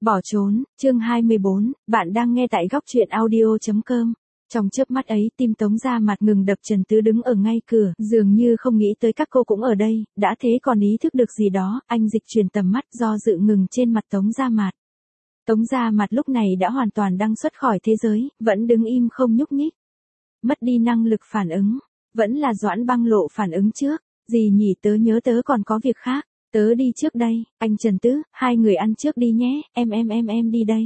Bỏ trốn, chương 24, bạn đang nghe tại góc truyện audio.com. Trong chớp mắt ấy, tim Tống Gia Mạt ngừng đập. Trần Tứ đứng ở ngay cửa, dường như không nghĩ tới các cô cũng ở đây, đã thế còn ý thức được gì đó, anh dịch chuyển tầm mắt do dự ngừng trên mặt Tống Gia Mạt. Tống Gia Mạt lúc này đã hoàn toàn đăng xuất khỏi thế giới, vẫn đứng im không nhúc nhích. Mất đi năng lực phản ứng, vẫn là Doãn Băng Lộ phản ứng trước, gì nhỉ, tớ nhớ tớ còn có việc khác. Tớ đi trước đây, anh Trần Tứ, hai người ăn trước đi nhé, em đi đây.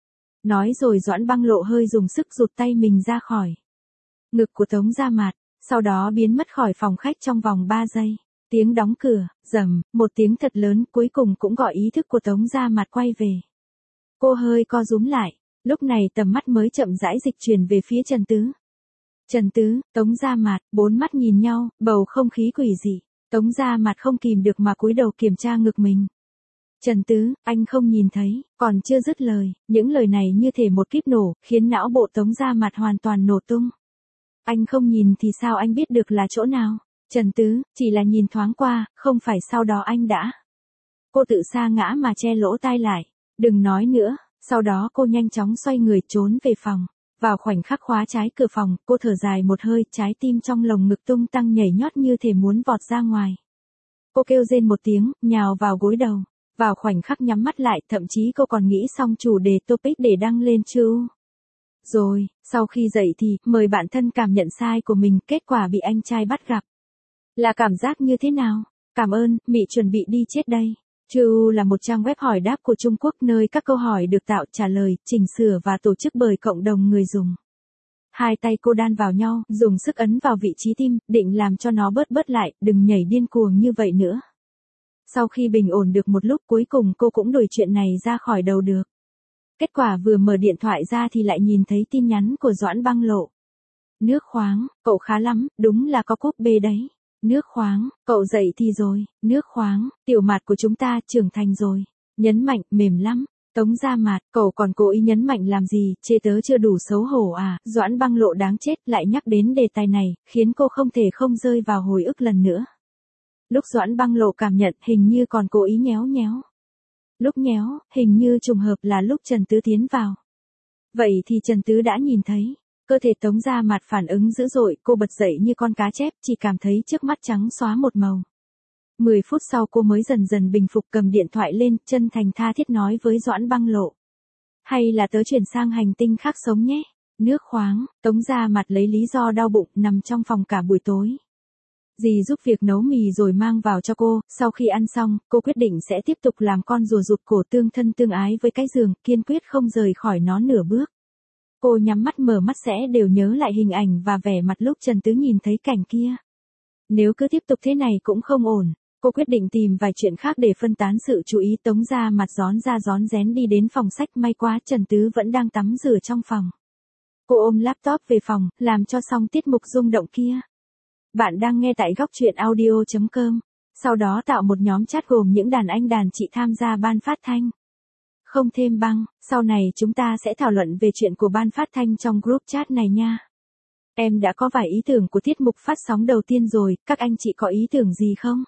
Nói rồi Doãn Băng Lộ hơi dùng sức rụt tay mình ra khỏi ngực của Tống Gia Mạt, sau đó biến mất khỏi phòng khách trong vòng 3 giây. Tiếng đóng cửa, rầm, một tiếng thật lớn cuối cùng cũng gọi ý thức của Tống Gia Mạt quay về. Cô hơi co rúm lại, lúc này tầm mắt mới chậm rãi dịch chuyển về phía Trần Tứ. Trần Tứ, Tống Gia Mạt, bốn mắt nhìn nhau, bầu không khí quỷ dị. Tống Gia Mạt không kìm được mà cúi đầu kiểm tra ngực mình. Trần Tứ, anh không nhìn thấy, còn chưa dứt lời, những lời này như thể một kíp nổ, khiến não bộ Tống Gia Mạt hoàn toàn nổ tung. Anh không nhìn thì sao anh biết được là chỗ nào? Trần Tứ, chỉ là nhìn thoáng qua, không phải sau đó anh đã. Cô tự sa ngã mà che lỗ tai lại, đừng nói nữa, sau đó cô nhanh chóng xoay người trốn về phòng. Vào khoảnh khắc khóa trái cửa phòng, cô thở dài một hơi, trái tim trong lồng ngực tung tăng nhảy nhót như thể muốn vọt ra ngoài. Cô kêu rên một tiếng, nhào vào gối đầu. Vào khoảnh khắc nhắm mắt lại, thậm chí cô còn nghĩ xong chủ đề topic để đăng lên chứ. Rồi, sau khi dậy thì, mời bạn thân cảm nhận sai của mình, kết quả bị anh trai bắt gặp. Là cảm giác như thế nào? Cảm ơn, Mị chuẩn bị đi chết đây. Chu là một trang web hỏi đáp của Trung Quốc nơi các câu hỏi được tạo, trả lời, chỉnh sửa và tổ chức bởi cộng đồng người dùng. Hai tay cô đan vào nhau, dùng sức ấn vào vị trí tim, định làm cho nó bớt lại, đừng nhảy điên cuồng như vậy nữa. Sau khi bình ổn được một lúc cuối cùng cô cũng đuổi chuyện này ra khỏi đầu được. Kết quả vừa mở điện thoại ra thì lại nhìn thấy tin nhắn của Doãn Băng Lộ. Nước khoáng, cậu khá lắm, đúng là có cúp B đấy. Nước khoáng, cậu dậy thì rồi, nước khoáng, tiểu Mạt của chúng ta trưởng thành rồi. Nhấn mạnh, mềm lắm. Tống Gia Mạt, cậu còn cố ý nhấn mạnh làm gì, chê tớ chưa đủ xấu hổ à? Doãn Băng Lộ đáng chết lại nhắc đến đề tài này, khiến cô không thể không rơi vào hồi ức lần nữa. Lúc Doãn Băng Lộ cảm nhận hình như còn cố ý nhéo. Lúc nhéo, hình như trùng hợp là lúc Trần Tứ tiến vào. Vậy thì Trần Tứ đã nhìn thấy. Cơ thể Tống Gia Mạt phản ứng dữ dội, cô bật dậy như con cá chép, chỉ cảm thấy trước mắt trắng xóa một màu. 10 phút sau cô mới dần dần bình phục, cầm điện thoại lên, chân thành tha thiết nói với Doãn Băng Lộ. Hay là tớ chuyển sang hành tinh khác sống nhé. Nước khoáng, Tống Gia Mạt lấy lý do đau bụng, nằm trong phòng cả buổi tối. Dì giúp việc nấu mì rồi mang vào cho cô, sau khi ăn xong, cô quyết định sẽ tiếp tục làm con rùa rụt cổ tương thân tương ái với cái giường, kiên quyết không rời khỏi nó nửa bước. Cô nhắm mắt mở mắt sẽ đều nhớ lại hình ảnh và vẻ mặt lúc Trần Tứ nhìn thấy cảnh kia. Nếu cứ tiếp tục thế này cũng không ổn, cô quyết định tìm vài chuyện khác để phân tán sự chú ý. Tống Gia Mạt rón ra rón rén đi đến phòng sách, may quá Trần Tứ vẫn đang tắm rửa trong phòng. Cô ôm laptop về phòng, làm cho xong tiết mục rung động kia. Bạn đang nghe tại góc truyện audio.com, sau đó tạo một nhóm chat gồm những đàn anh đàn chị tham gia ban phát thanh. Không thêm băng, sau này chúng ta sẽ thảo luận về chuyện của ban phát thanh trong group chat này nha. Em đã có vài ý tưởng của tiết mục phát sóng đầu tiên rồi, các anh chị có ý tưởng gì không?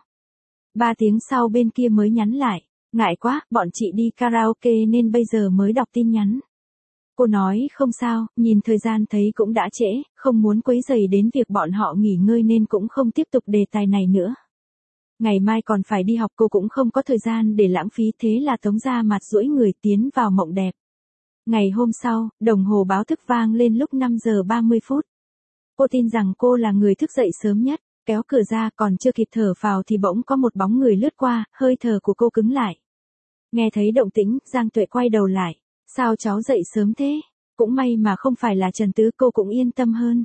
3 tiếng sau bên kia mới nhắn lại, ngại quá, bọn chị đi karaoke nên bây giờ mới đọc tin nhắn. Cô nói không sao, nhìn thời gian thấy cũng đã trễ, không muốn quấy rầy đến việc bọn họ nghỉ ngơi nên cũng không tiếp tục đề tài này nữa. Ngày mai còn phải đi học, cô cũng không có thời gian để lãng phí, thế là Tống Gia Mạt duỗi người tiến vào mộng đẹp. Ngày hôm sau, đồng hồ báo thức vang lên lúc 5 giờ 30 phút. Cô tin rằng cô là người thức dậy sớm nhất, kéo cửa ra còn chưa kịp thở phào thì bỗng có một bóng người lướt qua, hơi thở của cô cứng lại. Nghe thấy động tĩnh, Giang Tuệ quay đầu lại. Sao cháu dậy sớm thế? Cũng may mà không phải là Trần Tứ, cô cũng yên tâm hơn.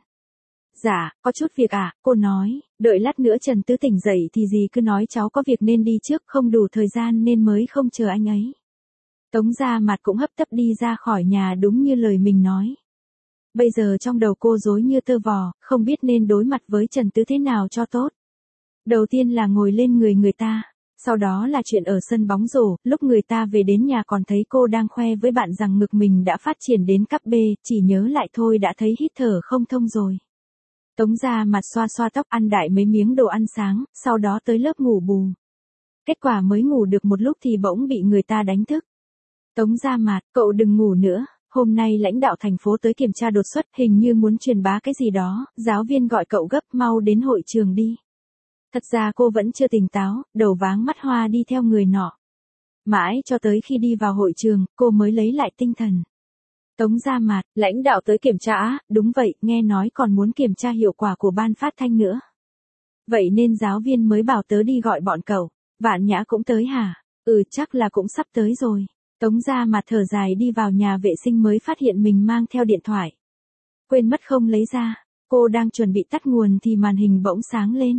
Dạ, có chút việc à, cô nói, đợi lát nữa Trần Tứ tỉnh dậy thì dì cứ nói cháu có việc nên đi trước, không đủ thời gian nên mới không chờ anh ấy. Tống Gia Mạt cũng hấp tấp đi ra khỏi nhà đúng như lời mình nói. Bây giờ trong đầu cô rối như tơ vò, không biết nên đối mặt với Trần Tứ thế nào cho tốt. Đầu tiên là ngồi lên người ta. Sau đó là chuyện ở sân bóng rổ, lúc người ta về đến nhà còn thấy cô đang khoe với bạn rằng ngực mình đã phát triển đến cấp B, chỉ nhớ lại thôi đã thấy hít thở không thông rồi. Tống Gia Mạt xoa xoa tóc, ăn đại mấy miếng đồ ăn sáng, sau đó tới lớp ngủ bù. Kết quả mới ngủ được một lúc thì bỗng bị người ta đánh thức. Tống Gia Mạt, cậu đừng ngủ nữa, hôm nay lãnh đạo thành phố tới kiểm tra đột xuất, hình như muốn truyền bá cái gì đó, giáo viên gọi cậu gấp mau đến hội trường đi. Thật ra cô vẫn chưa tỉnh táo, đầu váng mắt hoa đi theo người nọ. Mãi cho tới khi đi vào hội trường, cô mới lấy lại tinh thần. Tống Gia Mạt, lãnh đạo tới kiểm tra á, đúng vậy, nghe nói còn muốn kiểm tra hiệu quả của ban phát thanh nữa. Vậy nên giáo viên mới bảo tớ đi gọi bọn cậu. Vạn Nhã cũng tới hả? Chắc là cũng sắp tới rồi. Tống Gia Mạt thở dài đi vào nhà vệ sinh mới phát hiện mình mang theo điện thoại. Quên mất không lấy ra, cô đang chuẩn bị tắt nguồn thì màn hình bỗng sáng lên.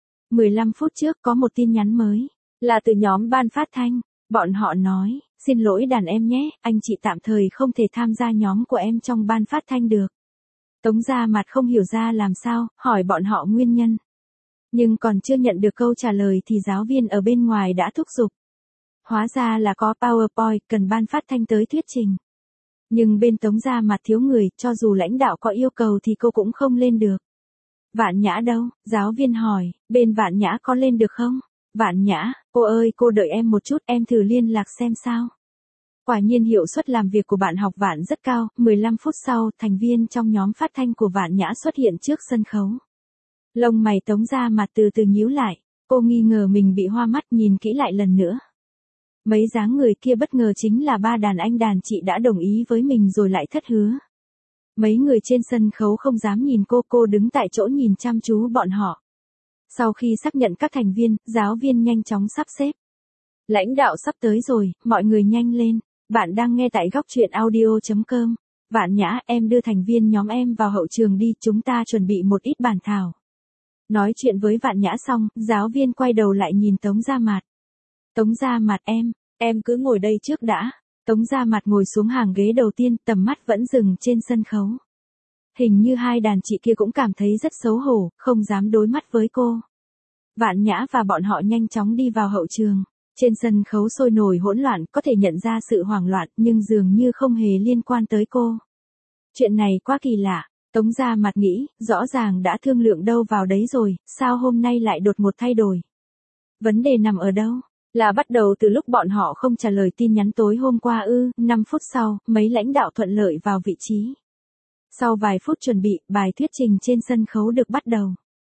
15 phút trước có một tin nhắn mới, là từ nhóm ban phát thanh. Bọn họ nói, xin lỗi đàn em nhé, anh chị tạm thời không thể tham gia nhóm của em trong ban phát thanh được. Tống Gia Mạt không hiểu ra làm sao, hỏi bọn họ nguyên nhân. Nhưng còn chưa nhận được câu trả lời thì giáo viên ở bên ngoài đã thúc giục. Hóa ra là có PowerPoint cần ban phát thanh tới thuyết trình. Nhưng bên Tống Gia Mạt thiếu người, cho dù lãnh đạo có yêu cầu thì cô cũng không lên được. Vạn Nhã đâu? Giáo viên hỏi, bên Vạn Nhã có lên được không? Vạn Nhã, cô ơi cô đợi em một chút, em thử liên lạc xem sao. Quả nhiên hiệu suất làm việc của bạn học Vạn rất cao, 15 phút sau, thành viên trong nhóm phát thanh của Vạn Nhã xuất hiện trước sân khấu. Lông mày Tống Gia Mạt từ từ nhíu lại, cô nghi ngờ mình bị hoa mắt, nhìn kỹ lại lần nữa. Mấy dáng người kia bất ngờ chính là ba đàn anh đàn chị đã đồng ý với mình rồi lại thất hứa. Mấy người trên sân khấu không dám nhìn cô đứng tại chỗ nhìn chăm chú bọn họ. Sau khi xác nhận các thành viên, giáo viên nhanh chóng sắp xếp. Lãnh đạo sắp tới rồi, mọi người nhanh lên. Bạn đang nghe tại góc truyện audio.com. Vạn Nhã, em đưa thành viên nhóm em vào hậu trường đi, chúng ta chuẩn bị một ít bàn thảo. Nói chuyện với Vạn Nhã xong, giáo viên quay đầu lại nhìn Tống Gia Mạt. Tống Gia Mạt em cứ ngồi đây trước đã. Tống Gia Mạt ngồi xuống hàng ghế đầu tiên, tầm mắt vẫn dừng trên sân khấu. Hình như hai đàn chị kia cũng cảm thấy rất xấu hổ, không dám đối mắt với cô. Vạn Nhã và bọn họ nhanh chóng đi vào hậu trường. Trên sân khấu sôi nổi hỗn loạn, có thể nhận ra sự hoảng loạn nhưng dường như không hề liên quan tới cô. Chuyện này quá kỳ lạ. Tống Gia Mạt nghĩ, rõ ràng đã thương lượng đâu vào đấy rồi, sao hôm nay lại đột ngột thay đổi? Vấn đề nằm ở đâu? Là bắt đầu từ lúc bọn họ không trả lời tin nhắn tối hôm qua 5 phút sau, mấy lãnh đạo thuận lợi vào vị trí. Sau vài phút chuẩn bị, bài thuyết trình trên sân khấu được bắt đầu.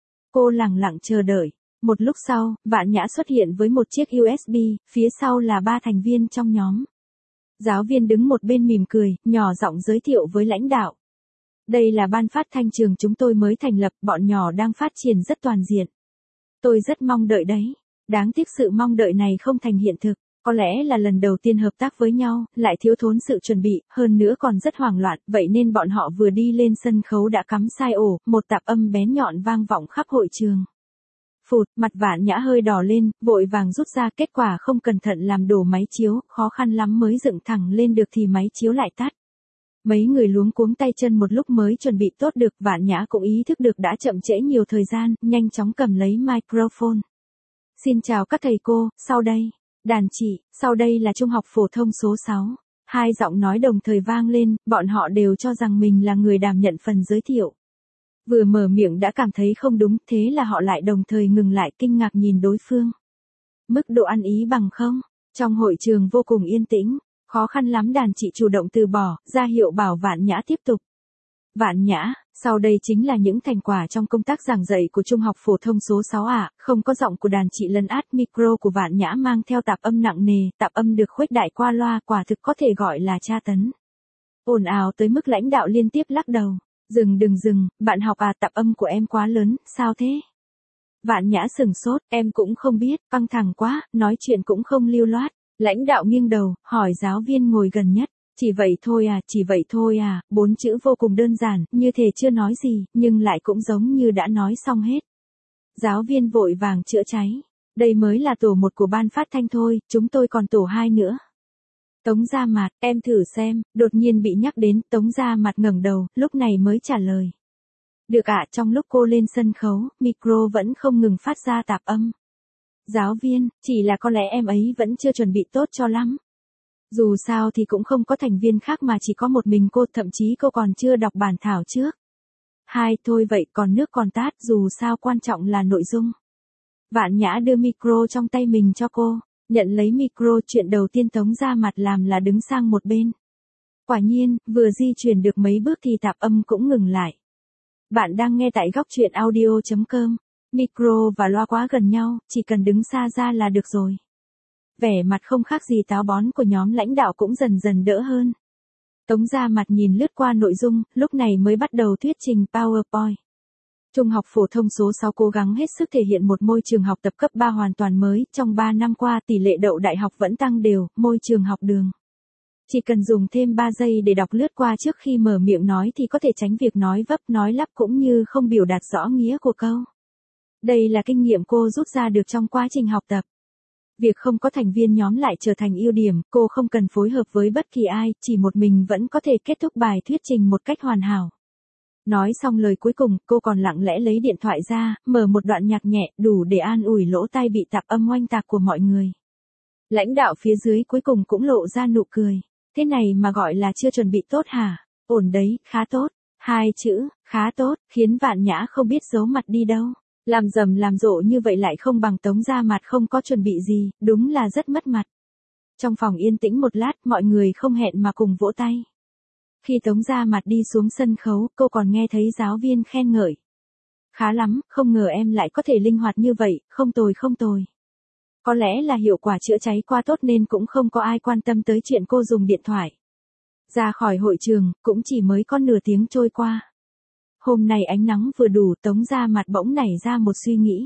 Cô lẳng lặng chờ đợi. Một lúc sau, Vạn Nhã xuất hiện với một chiếc USB, phía sau là ba thành viên trong nhóm. Giáo viên đứng một bên mỉm cười, nhỏ giọng giới thiệu với lãnh đạo. Đây là ban phát thanh trường chúng tôi mới thành lập, bọn nhỏ đang phát triển rất toàn diện. Tôi rất mong đợi đấy. Đáng tiếc sự mong đợi này không thành hiện thực. Có lẽ là lần đầu tiên hợp tác với nhau, lại thiếu thốn sự chuẩn bị, hơn nữa còn rất hoảng loạn, vậy nên bọn họ vừa đi lên sân khấu đã cắm sai ổ, một tạp âm bén nhọn vang vọng khắp hội trường. Phụt, mặt Vạn Nhã hơi đỏ lên, vội vàng rút ra, kết quả không cẩn thận làm đổ máy chiếu, khó khăn lắm mới dựng thẳng lên được thì máy chiếu lại tắt. Mấy người luống cuống tay chân một lúc mới chuẩn bị tốt được, Vạn Nhã cũng ý thức được đã chậm trễ nhiều thời gian, nhanh chóng cầm lấy microphone. Xin chào các thầy cô, sau đây, đàn chị, sau đây là trung học phổ thông số 6. Hai giọng nói đồng thời vang lên, bọn họ đều cho rằng mình là người đảm nhận phần giới thiệu. Vừa mở miệng đã cảm thấy không đúng, thế là họ lại đồng thời ngừng lại kinh ngạc nhìn đối phương. Mức độ ăn ý bằng không? Trong hội trường vô cùng yên tĩnh, khó khăn lắm đàn chị chủ động từ bỏ, ra hiệu bảo Vạn Nhã tiếp tục. Vạn Nhã, sau đây chính là những thành quả trong công tác giảng dạy của trung học phổ thông số 6 ạ, không có giọng của đàn chị lấn át, micro của Vạn Nhã mang theo tạp âm nặng nề, tạp âm được khuếch đại qua loa, quả thực có thể gọi là tra tấn. Ồn ào tới mức lãnh đạo liên tiếp lắc đầu. Đừng dừng, bạn học à, tạp âm của em quá lớn, sao thế? Vạn Nhã sừng sốt, em cũng không biết, căng thẳng quá, nói chuyện cũng không lưu loát. Lãnh đạo nghiêng đầu, hỏi giáo viên ngồi gần nhất. Chỉ vậy thôi à, 4 chữ vô cùng đơn giản, như thể chưa nói gì, nhưng lại cũng giống như đã nói xong hết. Giáo viên vội vàng chữa cháy. Đây mới là tổ 1 của ban phát thanh thôi, chúng tôi còn tổ 2 nữa. Tống Gia Mạt, em thử xem, đột nhiên bị nhắc đến, Tống Gia Mạt ngẩng đầu, lúc này mới trả lời. Được ạ, trong lúc cô lên sân khấu, micro vẫn không ngừng phát ra tạp âm. Giáo viên, chỉ là có lẽ em ấy vẫn chưa chuẩn bị tốt cho lắm. Dù sao thì cũng không có thành viên khác mà chỉ có một mình cô, thậm chí cô còn chưa đọc bản thảo trước. Thôi vậy, còn nước còn tát, dù sao quan trọng là nội dung. Vạn Nhã đưa micro trong tay mình cho cô. Nhận lấy micro, chuyện đầu tiên Tống Gia Mặt làm là đứng sang một bên. Quả nhiên, vừa di chuyển được mấy bước thì tạp âm cũng ngừng lại. Bạn đang nghe tại góc truyện audio.com. Micro và loa quá gần nhau, chỉ cần đứng xa ra là được rồi. Vẻ mặt không khác gì táo bón của nhóm lãnh đạo cũng dần dần đỡ hơn. Tống Gia Mặt nhìn lướt qua nội dung, lúc này mới bắt đầu thuyết trình PowerPoint. Trung học phổ thông số 6 cố gắng hết sức thể hiện một môi trường học tập cấp 3 hoàn toàn mới, trong 3 năm qua tỷ lệ đậu đại học vẫn tăng đều, môi trường học đường. Chỉ cần dùng thêm 3 giây để đọc lướt qua trước khi mở miệng nói thì có thể tránh việc nói vấp nói lắp cũng như không biểu đạt rõ nghĩa của câu. Đây là kinh nghiệm cô rút ra được trong quá trình học tập. Việc không có thành viên nhóm lại trở thành ưu điểm, cô không cần phối hợp với bất kỳ ai, chỉ một mình vẫn có thể kết thúc bài thuyết trình một cách hoàn hảo. Nói xong lời cuối cùng, cô còn lặng lẽ lấy điện thoại ra, mở một đoạn nhạc nhẹ, đủ để an ủi lỗ tai bị tạp âm oanh tạc của mọi người. Lãnh đạo phía dưới cuối cùng cũng lộ ra nụ cười. Thế này mà gọi là chưa chuẩn bị tốt hả? Ổn đấy, khá tốt. 2 chữ, khá tốt, khiến Vạn Nhã không biết giấu mặt đi đâu. Làm rầm làm rộ như vậy lại không bằng Tống Gia Mặt không có chuẩn bị gì, đúng là rất mất mặt. Trong phòng yên tĩnh một lát, mọi người không hẹn mà cùng vỗ tay. Khi Tống Gia Mặt đi xuống sân khấu, cô còn nghe thấy giáo viên khen ngợi. Khá lắm, không ngờ em lại có thể linh hoạt như vậy, không tồi không tồi. Có lẽ là hiệu quả chữa cháy qua tốt nên cũng không có ai quan tâm tới chuyện cô dùng điện thoại. Ra khỏi hội trường, cũng chỉ mới có nửa tiếng trôi qua. Hôm nay ánh nắng vừa đủ, Tống Gia Mặt bỗng nảy ra một suy nghĩ.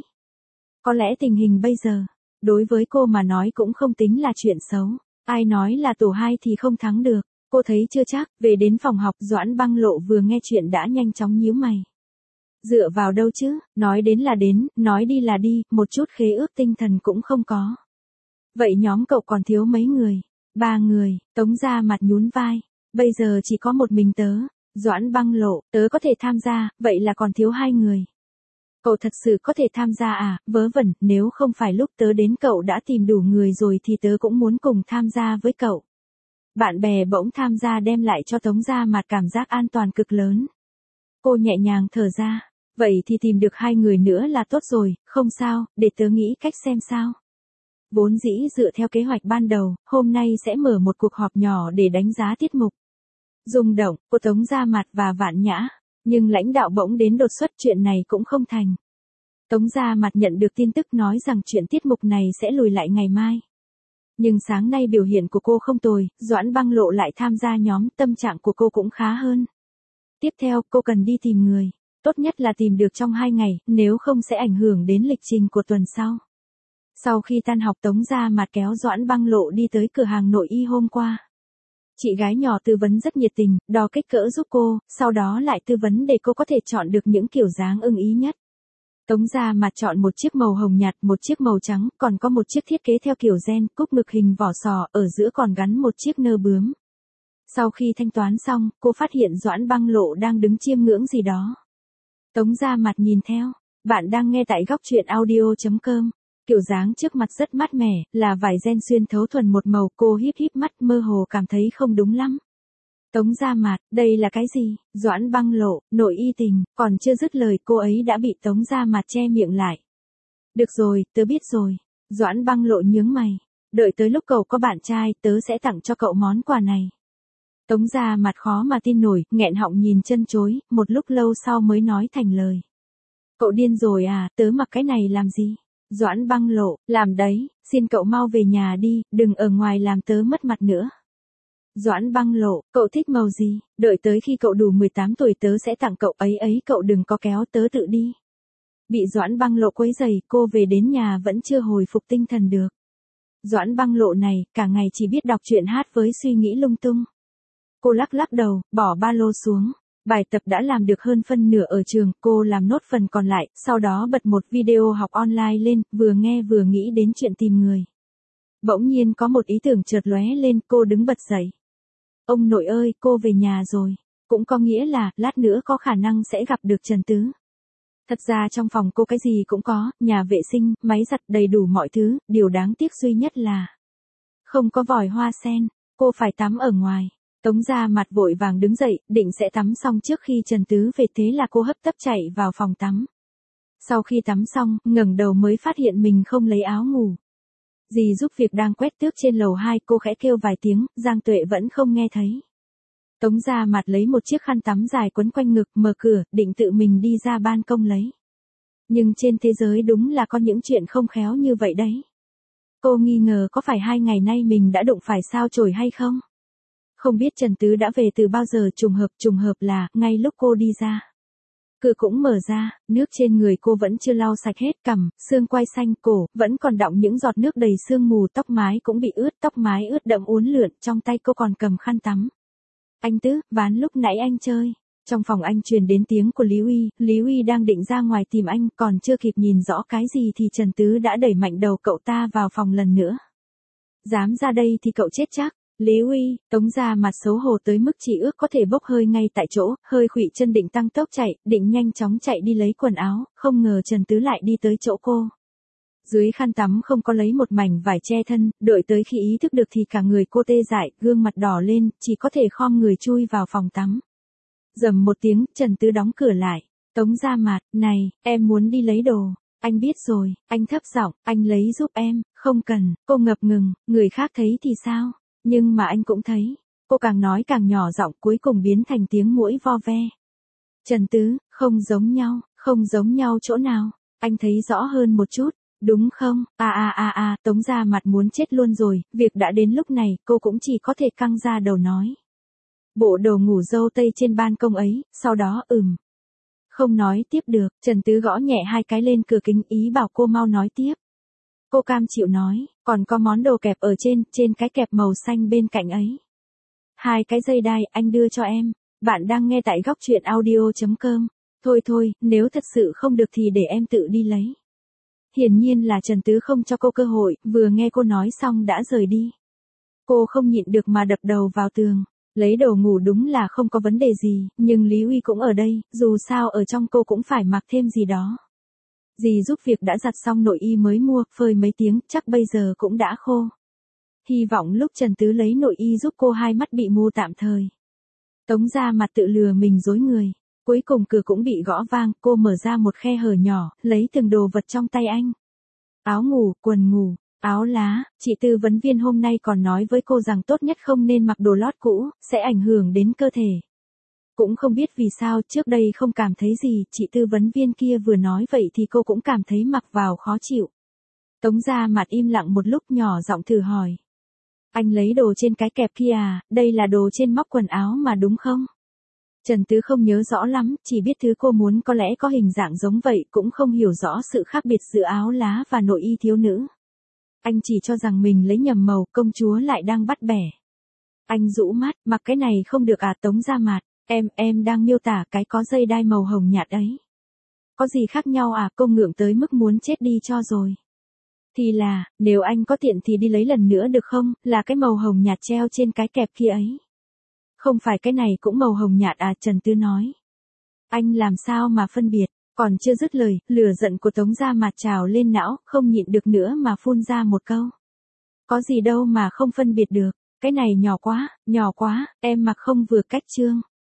Có lẽ tình hình bây giờ, đối với cô mà nói cũng không tính là chuyện xấu. Ai nói là tổ 2 thì không thắng được. Cô thấy chưa chắc, về đến phòng học Doãn Băng Lộ vừa nghe chuyện đã nhanh chóng nhíu mày. Dựa vào đâu chứ, nói đến là đến, nói đi là đi, một chút khế ước tinh thần cũng không có. Vậy nhóm cậu còn thiếu mấy người? 3 người, Tống Gia Mặt nhún vai. Bây giờ chỉ có một mình tớ. Doãn Băng Lộ, tớ có thể tham gia, vậy là còn thiếu 2 người. Cậu thật sự có thể tham gia à? Vớ vẩn, nếu không phải lúc tớ đến cậu đã tìm đủ người rồi thì tớ cũng muốn cùng tham gia với cậu. Bạn bè bỗng tham gia đem lại cho Tống Gia Mặt cảm giác an toàn cực lớn. Cô nhẹ nhàng thở ra. Vậy thì tìm được 2 người nữa là tốt rồi, không sao, để tớ nghĩ cách xem sao. Vốn dĩ dựa theo kế hoạch ban đầu, hôm nay sẽ mở một cuộc họp nhỏ để đánh giá tiết mục. Rung động, của Tống Gia Mặt và Vạn Nhã. Nhưng lãnh đạo bỗng đến đột xuất chuyện này cũng không thành. Tống Gia Mặt nhận được tin tức nói rằng chuyện tiết mục này sẽ lùi lại ngày mai. Nhưng sáng nay biểu hiện của cô không tồi, Doãn Băng Lộ lại tham gia nhóm, tâm trạng của cô cũng khá hơn. Tiếp theo, cô cần đi tìm người. Tốt nhất là tìm được trong 2 ngày, nếu không sẽ ảnh hưởng đến lịch trình của tuần sau. Sau khi tan học Tống Gia Mặt kéo Doãn Băng Lộ đi tới cửa hàng nội y hôm qua. Chị gái nhỏ tư vấn rất nhiệt tình, đo kích cỡ giúp cô, sau đó lại tư vấn để cô có thể chọn được những kiểu dáng ưng ý nhất. Tống Gia Mặt chọn một chiếc màu hồng nhạt, một chiếc màu trắng, còn có một chiếc thiết kế theo kiểu gen, cúc ngực hình vỏ sò, ở giữa còn gắn một chiếc nơ bướm. Sau khi thanh toán xong, cô phát hiện Doãn Băng Lộ đang đứng chiêm ngưỡng gì đó. Tống Gia Mặt nhìn theo. Bạn đang nghe tại góc truyện audio.com. Kiểu dáng trước mặt rất mát mẻ, là vải ren xuyên thấu thuần một màu, cô híp híp mắt mơ hồ cảm thấy không đúng lắm. Tống Gia Mặt, đây là cái gì? Doãn Băng Lộ, nội y tình, còn chưa dứt lời cô ấy đã bị Tống Gia Mặt che miệng lại. Được rồi, tớ biết rồi. Doãn Băng Lộ nhướng mày. Đợi tới lúc cậu có bạn trai, tớ sẽ tặng cho cậu món quà này. Tống Gia Mặt khó mà tin nổi, nghẹn họng nhìn chân chối, một lúc lâu sau mới nói thành lời. Cậu điên rồi à, tớ mặc cái này làm gì? Doãn Băng Lộ, làm đấy, xin cậu mau về nhà đi, đừng ở ngoài làm tớ mất mặt nữa. Doãn Băng Lộ, cậu thích màu gì? Đợi tới khi cậu đủ 18 tuổi tớ sẽ tặng cậu ấy, cậu đừng có kéo tớ tự đi. Bị Doãn Băng Lộ quấy rầy, cô về đến nhà vẫn chưa hồi phục tinh thần được. Doãn Băng Lộ này, cả ngày chỉ biết đọc truyện hát với suy nghĩ lung tung. Cô lắc lắc đầu, bỏ ba lô xuống. Bài tập đã làm được hơn phân nửa ở trường, cô làm nốt phần còn lại, sau đó bật một video học online lên, vừa nghe vừa nghĩ đến chuyện tìm người. Bỗng nhiên có một ý tưởng chợt lóe lên, cô đứng bật dậy. Ông nội ơi, cô về nhà rồi. Cũng có nghĩa là, lát nữa có khả năng sẽ gặp được Trần Tứ. Thật ra trong phòng cô cái gì cũng có, nhà vệ sinh, máy giặt đầy đủ mọi thứ, điều đáng tiếc duy nhất là không có vòi hoa sen, cô phải tắm ở ngoài. Tống Gia Mặt vội vàng đứng dậy, định sẽ tắm xong trước khi Trần Tứ về, thế là cô hấp tấp chạy vào phòng tắm. Sau khi tắm xong, ngẩng đầu mới phát hiện mình không lấy áo ngủ. Dì giúp việc đang quét tước trên lầu 2, cô khẽ kêu vài tiếng, Giang Tuệ vẫn không nghe thấy. Tống Gia Mạt lấy một chiếc khăn tắm dài quấn quanh ngực, mở cửa, định tự mình đi ra ban công lấy. Nhưng trên thế giới đúng là có những chuyện không khéo như vậy đấy. Cô nghi ngờ có phải 2 ngày nay mình đã đụng phải sao chổi hay không? Không biết Trần Tứ đã về từ bao giờ, trùng hợp là, ngay lúc cô đi ra. Cửa cũng mở ra, nước trên người cô vẫn chưa lau sạch hết, cằm, xương quai xanh, cổ, vẫn còn đọng những giọt nước đầy sương mù, tóc mái cũng bị ướt, tóc mái ướt đẫm uốn lượn, trong tay cô còn cầm khăn tắm. Anh Tứ, ván lúc nãy anh chơi. Trong phòng anh truyền đến tiếng của Lý Uy đang định ra ngoài tìm anh, còn chưa kịp nhìn rõ cái gì thì Trần Tứ đã đẩy mạnh đầu cậu ta vào phòng lần nữa. Dám ra đây thì cậu chết chắc. Lý Uy, Tống Gia Mạt xấu hổ tới mức chỉ ước có thể bốc hơi ngay tại chỗ, hơi khuỵu chân định tăng tốc chạy, định nhanh chóng chạy đi lấy quần áo, không ngờ Trần Tứ lại đi tới chỗ cô. Dưới khăn tắm không có lấy một mảnh vải che thân, đợi tới khi ý thức được thì cả người cô tê dại, gương mặt đỏ lên, chỉ có thể khom người chui vào phòng tắm. Rầm một tiếng, Trần Tứ đóng cửa lại. Tống Gia Mạt, này, em muốn đi lấy đồ. Anh biết rồi, anh thấp giọng, anh lấy giúp em, không cần, cô ngập ngừng, người khác thấy thì sao? Nhưng mà anh cũng thấy. Cô càng nói càng nhỏ giọng, cuối cùng biến thành tiếng muỗi vo ve. Trần Tứ, không giống nhau chỗ nào? Anh thấy rõ hơn một chút, đúng không? Tống Gia Mạt muốn chết luôn rồi, việc đã đến lúc này, cô cũng chỉ có thể căng ra đầu nói. Bộ đồ ngủ dâu tây trên ban công ấy, sau đó không nói tiếp được, Trần Tứ gõ nhẹ 2 cái lên cửa kính, ý bảo cô mau nói tiếp. Cô cam chịu nói, còn có món đồ kẹp ở trên cái kẹp màu xanh bên cạnh ấy. 2 cái dây đai, anh đưa cho em. Bạn đang nghe tại góc truyện audio.com. Thôi, nếu thật sự không được thì để em tự đi lấy. Hiển nhiên là Trần Tứ không cho cô cơ hội, vừa nghe cô nói xong đã rời đi. Cô không nhịn được mà đập đầu vào tường. Lấy đồ ngủ đúng là không có vấn đề gì, nhưng Lý Uy cũng ở đây, dù sao ở trong cô cũng phải mặc thêm gì đó. Dì giúp việc đã giặt xong nội y mới mua, phơi mấy tiếng, chắc bây giờ cũng đã khô. Hy vọng lúc Trần Tứ lấy nội y giúp cô 2 mắt bị mù tạm thời. Tống Gia Mạt tự lừa mình dối người. Cuối cùng cửa cũng bị gõ vang, cô mở ra một khe hở nhỏ, lấy từng đồ vật trong tay anh. Áo ngủ, quần ngủ, áo lá, chị tư vấn viên hôm nay còn nói với cô rằng tốt nhất không nên mặc đồ lót cũ, sẽ ảnh hưởng đến cơ thể. Cũng không biết vì sao trước đây không cảm thấy gì, chị tư vấn viên kia vừa nói vậy thì cô cũng cảm thấy mặc vào khó chịu. Tống Gia Mạt im lặng một lúc, nhỏ giọng thử hỏi. Anh lấy đồ trên cái kẹp kia à, đây là đồ trên móc quần áo mà đúng không? Trần Tứ không nhớ rõ lắm, chỉ biết thứ cô muốn có lẽ có hình dạng giống vậy, cũng không hiểu rõ sự khác biệt giữa áo lá và nội y thiếu nữ. Anh chỉ cho rằng mình lấy nhầm màu, công chúa lại đang bắt bẻ. Anh rũ mắt, mặc cái này không được à? Tống Gia Mạt, em đang miêu tả cái có dây đai màu hồng nhạt ấy. Có gì khác nhau à? Cô ngượng tới mức muốn chết đi cho rồi. Thì là, nếu anh có tiện thì đi lấy lần nữa được không, là cái màu hồng nhạt treo trên cái kẹp kia ấy. Không phải cái này cũng màu hồng nhạt à? Trần Tứ nói. Anh làm sao mà phân biệt? Còn chưa dứt lời, lửa giận của Tống Gia Mạt trào lên não, không nhịn được nữa mà phun ra một câu. Có gì đâu mà không phân biệt được, cái này nhỏ quá, em mặc không vừa cách chương.